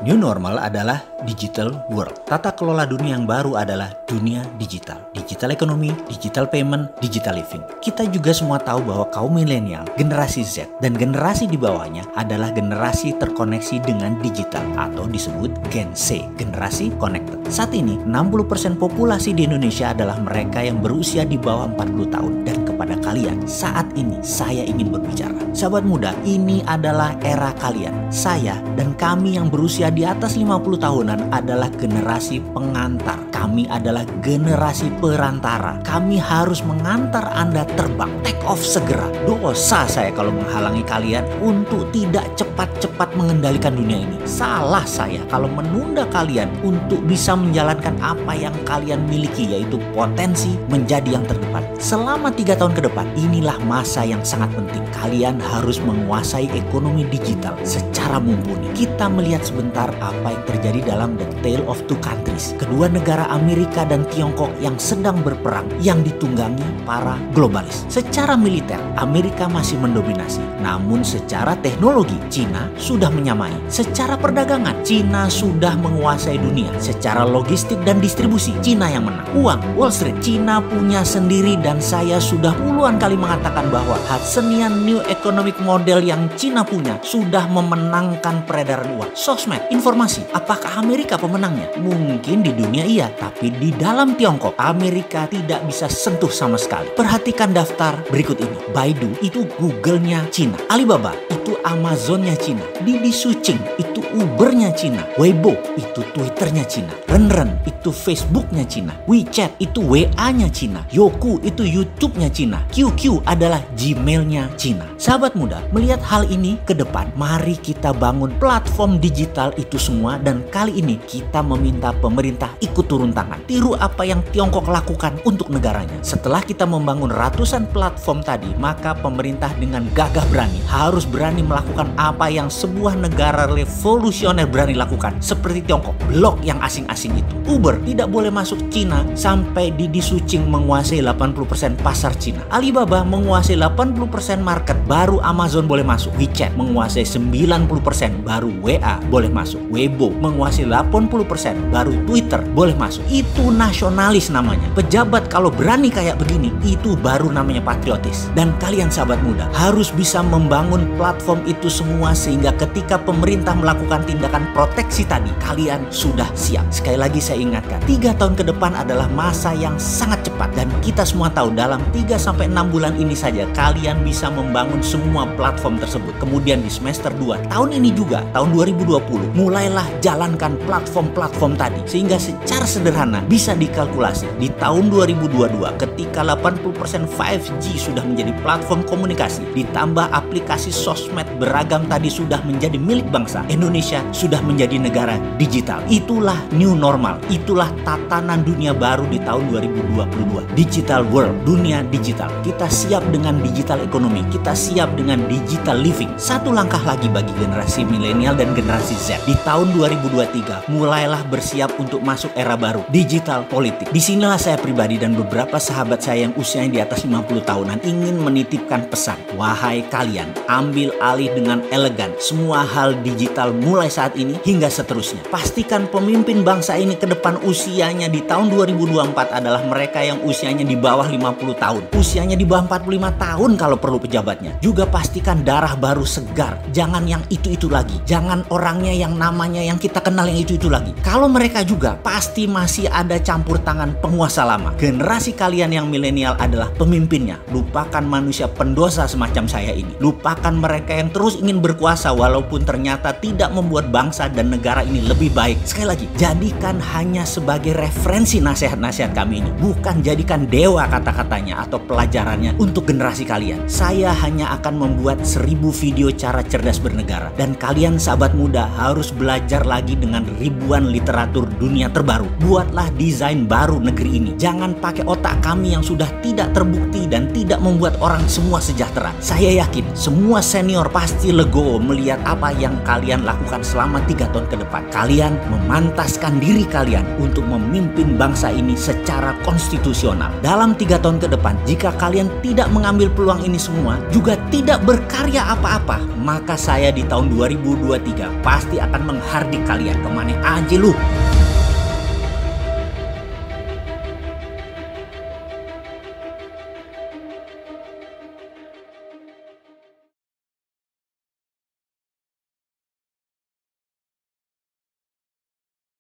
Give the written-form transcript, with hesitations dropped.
New normal adalah digital world. Tata kelola dunia yang baru adalah dunia digital. Digital ekonomi, digital payment, digital living. Kita juga semua tahu bahwa kaum milenial, generasi Z, dan generasi di bawahnya adalah generasi terkoneksi dengan digital atau disebut Gen C, generasi connected. Saat ini, 60% populasi di Indonesia adalah mereka yang berusia di bawah 40 tahun. Dan kepada kalian, saat ini saya ingin berbicara. Sahabat muda, ini adalah era kalian. Saya dan kami yang berusia di atas 50 tahunan adalah generasi pengantar. Kami adalah generasi perantara. Kami harus mengantar Anda terbang. Take off segera. Dosa saya kalau menghalangi kalian untuk tidak cepat-cepat mengendalikan dunia ini. Salah saya kalau menunda kalian untuk bisa menjalankan apa yang kalian miliki, yaitu potensi menjadi yang terdepan. Selama 3 tahun ke depan, inilah masa yang sangat penting. Kalian harus menguasai ekonomi digital secara mumpuni. Kita melihat sebentar apa yang terjadi dalam The Tale of Two Countries. Kedua negara Amerika dan Tiongkok yang sedang berperang yang ditunggangi para globalis. Secara militer, Amerika masih mendominasi. Namun secara teknologi, Cina sudah menyamai. Secara perdagangan, Cina sudah menguasai dunia. Secara logistik dan distribusi, Cina yang menang. Uang, Wall Street, Cina punya sendiri dan saya sudah puluhan kali mengatakan bahwa Hudsonian New Economic Model yang Cina punya sudah memenangkan peredaran uang. Sosmed, informasi, apakah Amerika pemenangnya? Mungkin di dunia iya, tapi di dalam Tiongkok, Amerika tidak bisa sentuh sama sekali. Perhatikan daftar berikut ini. Baidu itu Google-nya Cina. Alibaba itu Amazon-nya Cina. Didi Sucing itu Uber-nya Cina. Weibo itu Twitter-nya Cina. Renren itu Facebook-nya Cina. WeChat itu WA-nya Cina. Youku itu YouTube-nya Cina. QQ adalah Gmail-nya Cina. Sahabat muda, melihat hal ini ke depan, mari kita bangun platform digital itu semua, dan kali ini kita meminta pemerintah ikut turun tangan. Tiru apa yang Tiongkok lakukan untuk negaranya. Setelah kita membangun ratusan platform tadi, maka pemerintah dengan gagah berani harus berani melakukan apa yang sebuah negara revolusioner berani lakukan, seperti Tiongkok, blok yang asing-asing itu. Uber tidak boleh masuk Cina sampai Didi Sucing menguasai 80% pasar Cina. Alibaba menguasai 80% market, baru Amazon boleh masuk. WeChat menguasai 90%, baru WA boleh masuk. Weibo menguasai 80%, baru Twitter boleh masuk. Itu nasionalis namanya. Pejabat kalau berani kayak begini, itu baru namanya patriotis. Dan kalian sahabat muda harus bisa membangun platform itu semua sehingga ketika pemerintah melakukan tindakan proteksi tadi, kalian sudah siap. Sekali lagi saya ingatkan, 3 tahun ke depan adalah masa yang sangat cepat, dan kita semua tahu dalam 3-6 bulan ini saja kalian bisa membangun semua platform tersebut. Kemudian di semester 2 tahun ini juga, tahun 2020, mulailah jalankan platform-platform tadi sehingga secara sederhana bisa dikalkulasi di tahun 2022 ketika 80% 5G sudah menjadi platform komunikasi, ditambah aplikasi sosmed beragam tadi sudah menjadi milik bangsa, Indonesia sudah menjadi negara digital. Itulah new normal, itulah tatanan dunia baru di tahun 2022. Digital world, dunia digital. Kita siap dengan digital ekonomi, kita siap dengan digital living. Satu langkah lagi bagi generasi milenial dan generasi Z. Di tahun 2023, mulailah bersiap untuk masuk era baru, digital politik. Disinilah saya pribadi dan beberapa sahabat saya yang usianya di atas 50 tahunan ingin menitipkan pesan. Wahai kalian, ambil alih dengan elegan semua hal digital mulai saat ini hingga seterusnya. Pastikan pemimpin bangsa ini ke depan usianya di tahun 2024 adalah mereka yang usianya di bawah 50 tahun. Usianya di bawah 45 tahun kalau perlu pejabatnya. Juga pastikan darah baru segar. Jangan yang itu-itu lagi. Jangan orangnya yang namanya yang kita kenal yang itu-itu lagi. Kalau mereka juga pasti masih ada campur tangan penguasa lama. Generasi kalian yang milenial adalah pemimpinnya. Lupakan manusia pendosa semacam saya ini. Lupakan mereka yang terus ingin berkuasa walaupun ternyata tidak membuat bangsa dan negara ini lebih baik. Sekali lagi, jadikan hanya sebagai referensi nasihat-nasihat kami ini. Bukan jadikan dewa kata-katanya atau pelajarannya untuk generasi kalian. Saya hanya akan membuat 1000 video cara cerdas bernegara. Dan kalian sahabat muda harus belajar lagi dengan ribuan literatur dunia terbaru. Buatlah desain baru negeri ini. Jangan pakai otak kami yang sudah tidak terbukti dan tidak membuat orang semua sejahtera. Saya yakin semua senior senior pasti legowo melihat apa yang kalian lakukan selama 3 tahun ke depan. Kalian memantaskan diri kalian untuk memimpin bangsa ini secara konstitusional. Dalam 3 tahun ke depan, jika kalian tidak mengambil peluang ini semua, juga tidak berkarya apa-apa, maka saya di tahun 2023 pasti akan menghardik kalian kemana aja lu.